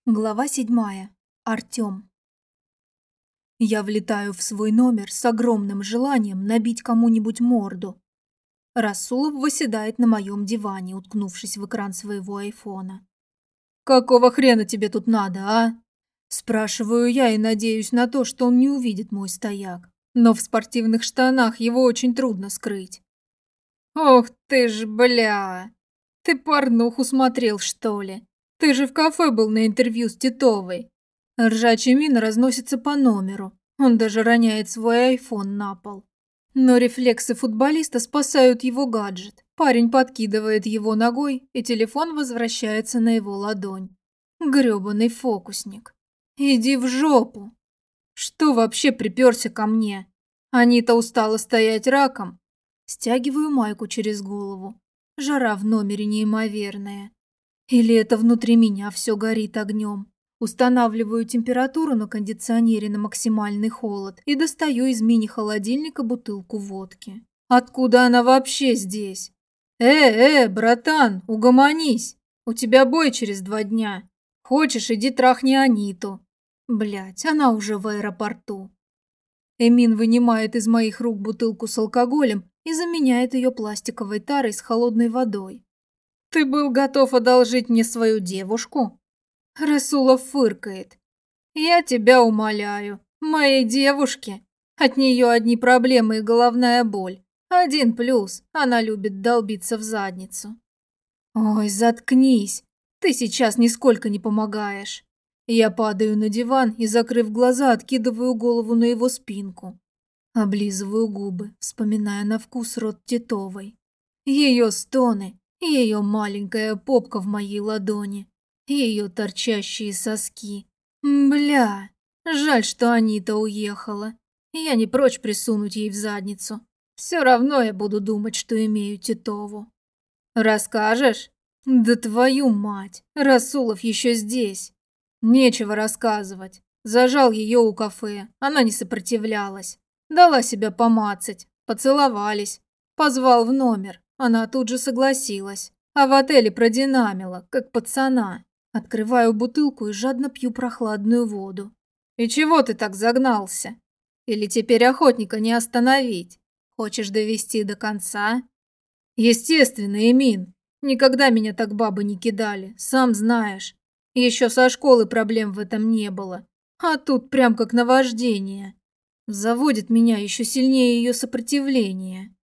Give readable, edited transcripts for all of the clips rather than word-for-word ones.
Глава 7. Артём. Я влетаю в свой номер с огромным желанием набить кому-нибудь морду. Расулов восседает на моем диване, уткнувшись в экран своего айфона. «Какого хрена тебе тут надо, а?» Спрашиваю я и надеюсь на то, что он не увидит мой стояк. Но в спортивных штанах его очень трудно скрыть. «Ох ты ж, бля! Ты порнуху смотрел, что ли? Ты же в кафе был на интервью с Титовой». Ржачий мин разносится по номеру. Он даже роняет свой айфон на пол. Но рефлексы футболиста спасают его гаджет. Парень подкидывает его ногой, и телефон возвращается на его ладонь. Грёбаный фокусник. Иди в жопу. Что вообще приперся ко мне? Анита устала стоять раком. Стягиваю майку через голову. Жара в номере неимоверная. Или это внутри меня все горит огнем. Устанавливаю температуру на кондиционере на максимальный холод и достаю из мини-холодильника бутылку водки. Откуда она вообще здесь? Братан, угомонись. У тебя бой через 2 дня. Хочешь, иди трахни Аниту. Блять, она уже в аэропорту. Эмин вынимает из моих рук бутылку с алкоголем и заменяет ее пластиковой тарой с холодной водой. «Ты был готов одолжить мне свою девушку?» Расулов фыркает. «Я тебя умоляю, моей девушке. От нее одни проблемы и головная боль. Один плюс, она любит долбиться в задницу». «Ой, заткнись, ты сейчас нисколько не помогаешь». Я падаю на диван и, закрыв глаза, откидываю голову на его спинку. Облизываю губы, вспоминая на вкус рот Титовой. Ее стоны, ее маленькая попка в моей ладони, ее торчащие соски. Бля, жаль, что Анита уехала. Я не прочь присунуть ей в задницу. Все равно я буду думать, что имею Титову. «Расскажешь?» «Да твою мать, Расулов еще здесь». Нечего рассказывать. Зажал ее у кафе, она не сопротивлялась. Дала себя помацать, поцеловались. Позвал в номер, она тут же согласилась. А в отеле продинамила, как пацана. Открываю бутылку и жадно пью прохладную воду. И чего ты так загнался? Или теперь охотника не остановить? Хочешь довести до конца? Естественно, Эмин. Никогда меня так бабы не кидали, сам знаешь. Еще со школы проблем в этом не было. А тут прям как наваждение. Заводит меня еще сильнее ее сопротивление.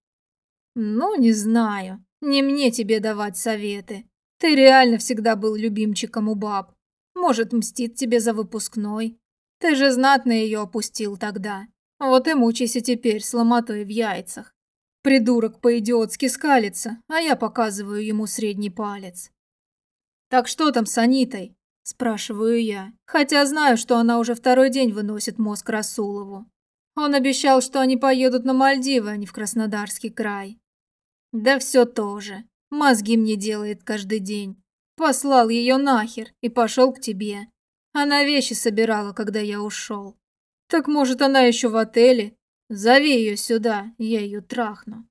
Ну, не знаю. Не мне тебе давать советы. Ты реально всегда был любимчиком у баб. Может, мстит тебе за выпускной. Ты же знатно ее опустил тогда. Вот и мучайся теперь с ломотой в яйцах. Придурок по-идиотски скалится, а я показываю ему средний палец. «Так что там с Анитой?» – спрашиваю я, хотя знаю, что она уже второй день выносит мозг Расулову. Он обещал, что они поедут на Мальдивы, а не в Краснодарский край. Да все то же. Мозги мне делает каждый день. Послал ее нахер и пошел к тебе. Она вещи собирала, когда я ушел. Так может, она еще в отеле? Зови ее сюда, я ее трахну.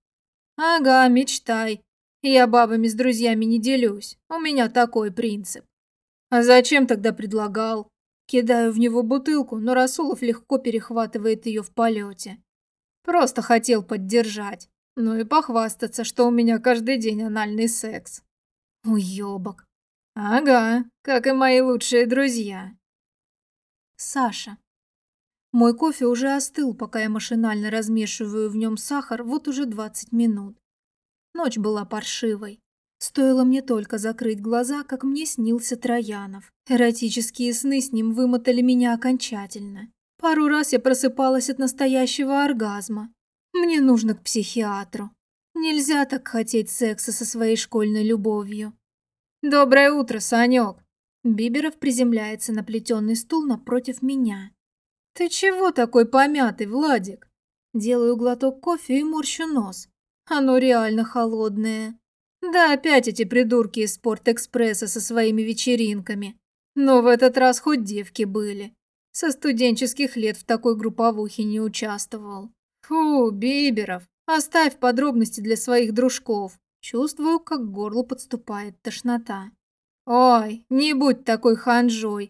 Ага, мечтай. Я бабами с друзьями не делюсь. У меня такой принцип. А зачем тогда предлагал? Кидаю в него бутылку, но Расулов легко перехватывает ее в полете. Просто хотел поддержать. Ну и похвастаться, что у меня каждый день анальный секс. Уёбок. Ага, как и мои лучшие друзья. Саша. Мой кофе уже остыл, пока я машинально размешиваю в нем сахар вот уже 20 минут. Ночь была паршивой. Стоило мне только закрыть глаза, как мне снился Троянов. Эротические сны с ним вымотали меня окончательно. Пару раз я просыпалась от настоящего оргазма. Мне нужно к психиатру. Нельзя так хотеть секса со своей школьной любовью. «Доброе утро, Санек!» Биберов приземляется на плетеный стул напротив меня. «Ты чего такой помятый, Владик?» Делаю глоток кофе и морщу нос. Оно реально холодное. Да, опять эти придурки из Спортэкспресса со своими вечеринками. Но в этот раз хоть девки были. Со студенческих лет в такой групповухе не участвовал. Фу, Биберов, оставь подробности для своих дружков. Чувствую, как к горлу подступает тошнота. Ой, не будь такой ханжой.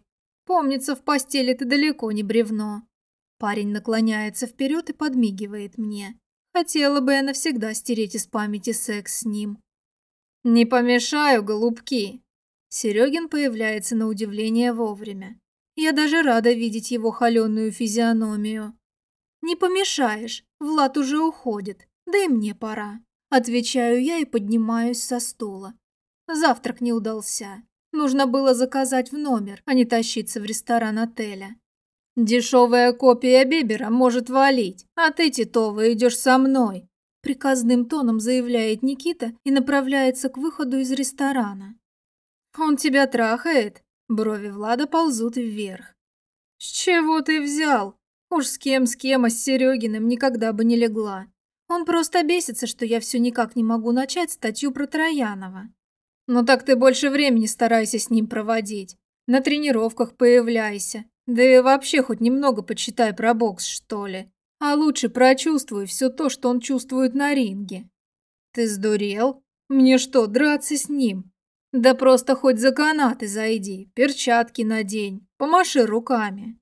Помнится, в постели ты далеко не бревно». Парень наклоняется вперед и подмигивает мне. Хотела бы я навсегда стереть из памяти секс с ним. «Не помешаю, голубки!» Серегин появляется на удивление вовремя. Я даже рада видеть его холеную физиономию. «Не помешаешь, Влад уже уходит, да и мне пора». Отвечаю я и поднимаюсь со стула. Завтрак не удался. Нужно было заказать в номер, а не тащиться в ресторан отеля. «Дешевая копия Бибера может валить, а ты, Титова, идешь со мной», приказным тоном заявляет Никита и направляется к выходу из ресторана. «Он тебя трахает?» Брови Влада ползут вверх. «С чего ты взял? Уж с кем, а с Серегиным никогда бы не легла. Он просто бесится, что я все никак не могу начать статью про Троянова. Ну так ты больше времени старайся с ним проводить. На тренировках появляйся. Да и вообще хоть немного почитай про бокс, что ли. А лучше прочувствуй все то, что он чувствует на ринге». «Ты сдурел? Мне что, драться с ним? Да просто хоть за канаты зайди, перчатки надень, помаши руками».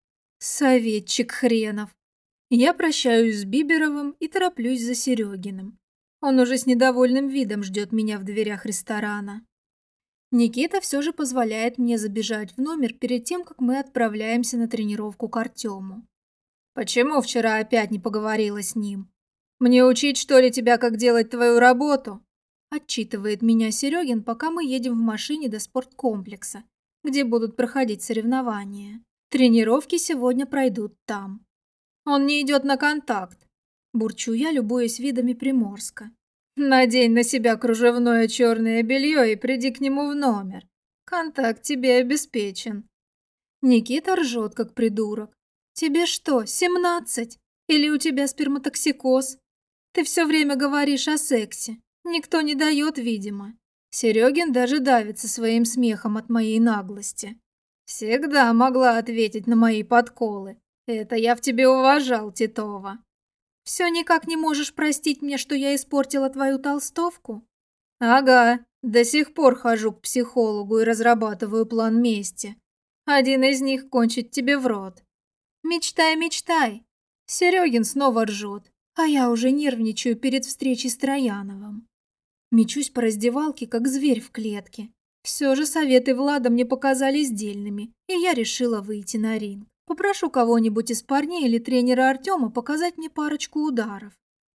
Советчик хренов. Я прощаюсь с Биберовым и тороплюсь за Серегиным. Он уже с недовольным видом ждет меня в дверях ресторана. Никита все же позволяет мне забежать в номер перед тем, как мы отправляемся на тренировку к Артему. «Почему вчера опять не поговорила с ним? Мне учить, что ли, тебя, как делать твою работу?» Отчитывает меня Серегин, пока мы едем в машине до спорткомплекса, где будут проходить соревнования. Тренировки сегодня пройдут там. «Он не идет на контакт», – бурчу я, любуясь видами Приморска. «Надень на себя кружевное черное белье и приди к нему в номер. Контакт тебе обеспечен». Никита ржет, как придурок. «Тебе что, 17? Или у тебя сперматоксикоз? Ты все время говоришь о сексе. Никто не дает, видимо». Серегин даже давится своим смехом от моей наглости. «Всегда могла ответить на мои подколы. Это я в тебе уважал, Титова. Все никак не можешь простить мне, что я испортила твою толстовку?» «Ага, до сих пор хожу к психологу и разрабатываю план мести. Один из них кончить тебе в рот». «Мечтай, мечтай». Серегин снова ржет, а я уже нервничаю перед встречей с Трояновым. Мечусь по раздевалке, как зверь в клетке. Все же советы Влада мне показались дельными, и я решила выйти на ринг. Попрошу кого-нибудь из парней или тренера Артема показать мне парочку ударов.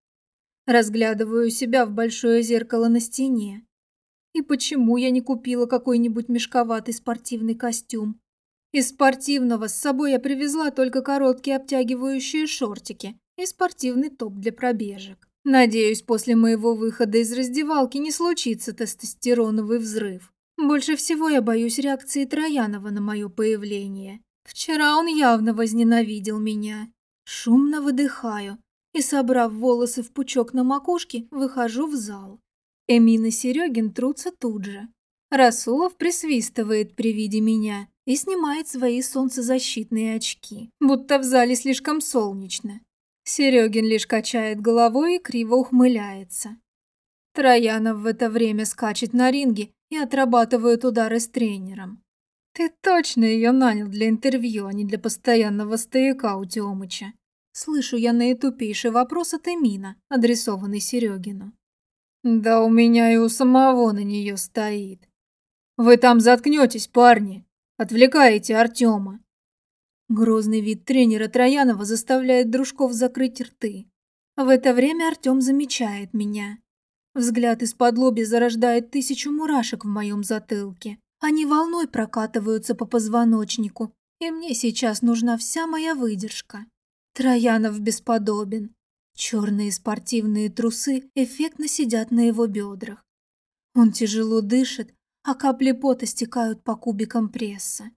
Разглядываю себя в большое зеркало на стене. И почему я не купила какой-нибудь мешковатый спортивный костюм? Из спортивного с собой я привезла только короткие обтягивающие шортики и спортивный топ для пробежек. Надеюсь, после моего выхода из раздевалки не случится тестостероновый взрыв. Больше всего я боюсь реакции Троянова на мое появление. Вчера он явно возненавидел меня. Шумно выдыхаю и, собрав волосы в пучок на макушке, выхожу в зал. Эмин и Серегин трутся тут же. Расулов присвистывает при виде меня и снимает свои солнцезащитные очки, будто в зале слишком солнечно. Серегин лишь качает головой и криво ухмыляется. Троянов в это время скачет на ринге и отрабатывает удары с тренером. «Ты точно ее нанял для интервью, а не для постоянного стояка у Тёмыча?» Слышу я наитупейший вопрос от Эмина, адресованный Серегину. «Да у меня и у самого на нее стоит. Вы там заткнетесь, парни, отвлекаете Артема». Грозный вид тренера Троянова заставляет дружков закрыть рты. В это время Артем замечает меня. Взгляд из-под-лобья зарождает 1000 мурашек в моем затылке. Они волной прокатываются по позвоночнику, и мне сейчас нужна вся моя выдержка. Троянов бесподобен. Черные спортивные трусы эффектно сидят на его бедрах. Он тяжело дышит, а капли пота стекают по кубикам пресса.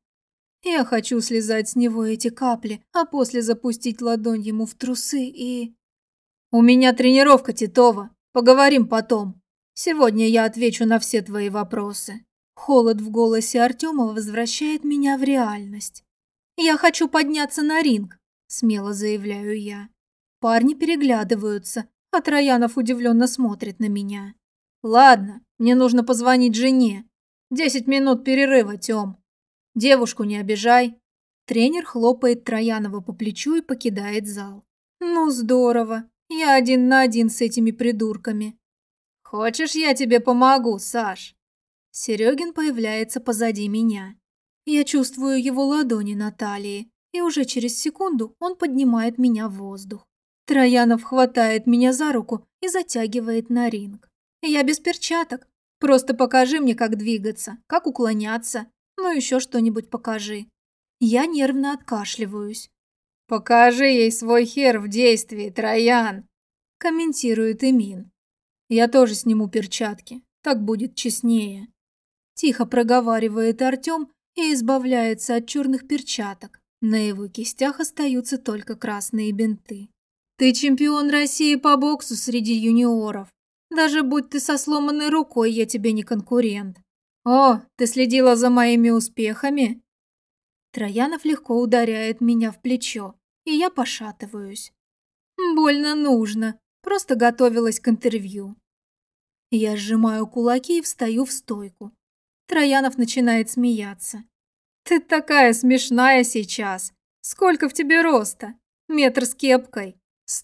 Я хочу слезать с него эти капли, а после запустить ладонь ему в трусы и... «У меня тренировка, Титова. Поговорим потом. Сегодня я отвечу на все твои вопросы». Холод в голосе Артема возвращает меня в реальность. «Я хочу подняться на ринг», – смело заявляю я. Парни переглядываются, а Троянов удивленно смотрит на меня. «Ладно, мне нужно позвонить жене. 10 минут перерыва, Тём». Девушку не обижай. Тренер хлопает Троянова по плечу и покидает зал. Ну здорово, я 1 на 1 с этими придурками. Хочешь, я тебе помогу, Саш? Серегин появляется позади меня. Я чувствую его ладони на талии, и уже через секунду он поднимает меня в воздух. Троянов хватает меня за руку и затягивает на ринг. Я без перчаток. Просто покажи мне, как двигаться, как уклоняться. Ну еще что-нибудь покажи. Я нервно откашливаюсь. «Покажи ей свой хер в действии, Троян!» комментирует Эмин. «Я тоже сниму перчатки, так будет честнее». Тихо проговаривает Артем и избавляется от черных перчаток. На его кистях остаются только красные бинты. «Ты чемпион России по боксу среди юниоров. Даже будь ты со сломанной рукой, я тебе не конкурент. О, ты следила за моими успехами?» Троянов легко ударяет меня в плечо, и я пошатываюсь. Больно нужно, просто готовилась к интервью. Я сжимаю кулаки и встаю в стойку. Троянов начинает смеяться. «Ты такая смешная сейчас. Сколько в тебе роста? Метр с кепкой.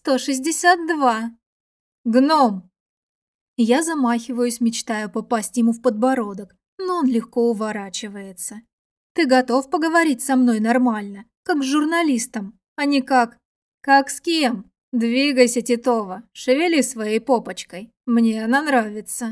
162. Гном!» Я замахиваюсь, мечтая попасть ему в подбородок, но он легко уворачивается. «Ты готов поговорить со мной нормально, как с журналистом, а не как... Как с кем? Двигайся, Титова, шевели своей попочкой. Мне она нравится».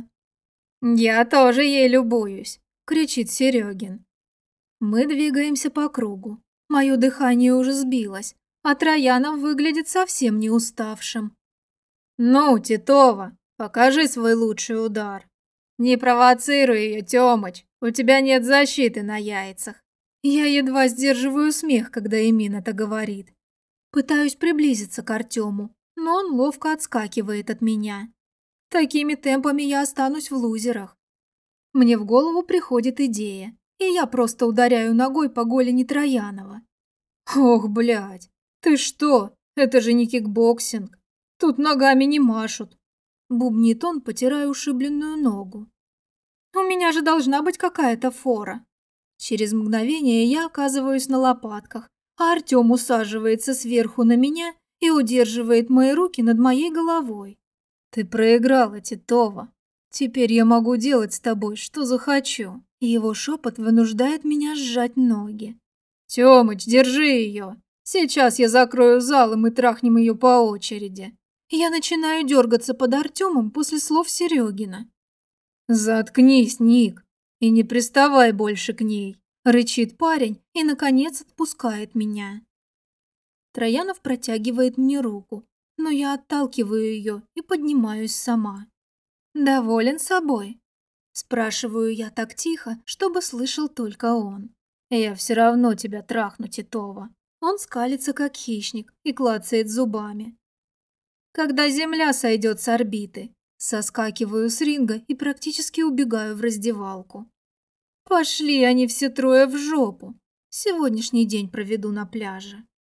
«Я тоже ей любуюсь», — кричит Серегин. Мы двигаемся по кругу. Мое дыхание уже сбилось, а Троянов выглядит совсем не уставшим. «Ну, Титова, покажи свой лучший удар. Не провоцируй ее, Тёмыч, у тебя нет защиты на яйцах». Я едва сдерживаю смех, когда Эмин это говорит. Пытаюсь приблизиться к Артему, но он ловко отскакивает от меня. Такими темпами я останусь в лузерах. Мне в голову приходит идея, и я просто ударяю ногой по голени Троянова. «Ох, блядь, ты что? Это же не кикбоксинг. Тут ногами не машут», – бубнит он, потирая ушибленную ногу. «У меня же должна быть какая-то фора». Через мгновение я оказываюсь на лопатках, а Артем усаживается сверху на меня и удерживает мои руки над моей головой. «Ты проиграла, Титова. Теперь я могу делать с тобой, что захочу». Его шепот вынуждает меня сжать ноги. «Тёмыч, держи ее. Сейчас я закрою зал, и мы трахнем ее по очереди». Я начинаю дергаться под Артемом после слов Серегина. «Заткнись, Ник, и не приставай больше к ней», – рычит парень и, наконец, отпускает меня. Троянов протягивает мне руку, но я отталкиваю ее и поднимаюсь сама. «Доволен собой?» – спрашиваю я так тихо, чтобы слышал только он. «Я все равно тебя трахну, Титова». Он скалится, как хищник, и клацает зубами. «Когда земля сойдет с орбиты», соскакиваю с ринга и практически убегаю в раздевалку. Пошли они все трое в жопу. Сегодняшний день проведу на пляже.